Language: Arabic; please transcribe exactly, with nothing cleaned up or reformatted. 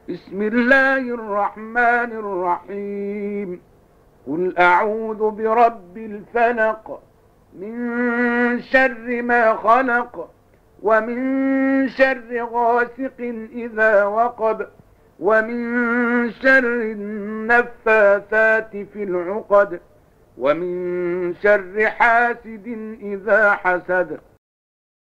بسم الله الرحمن الرحيم. قل أعوذ برب الفلق، من شر ما خلق، ومن شر غاسق إذا وقب، ومن شر النفاثات في العقد، ومن شر حاسد إذا حسد.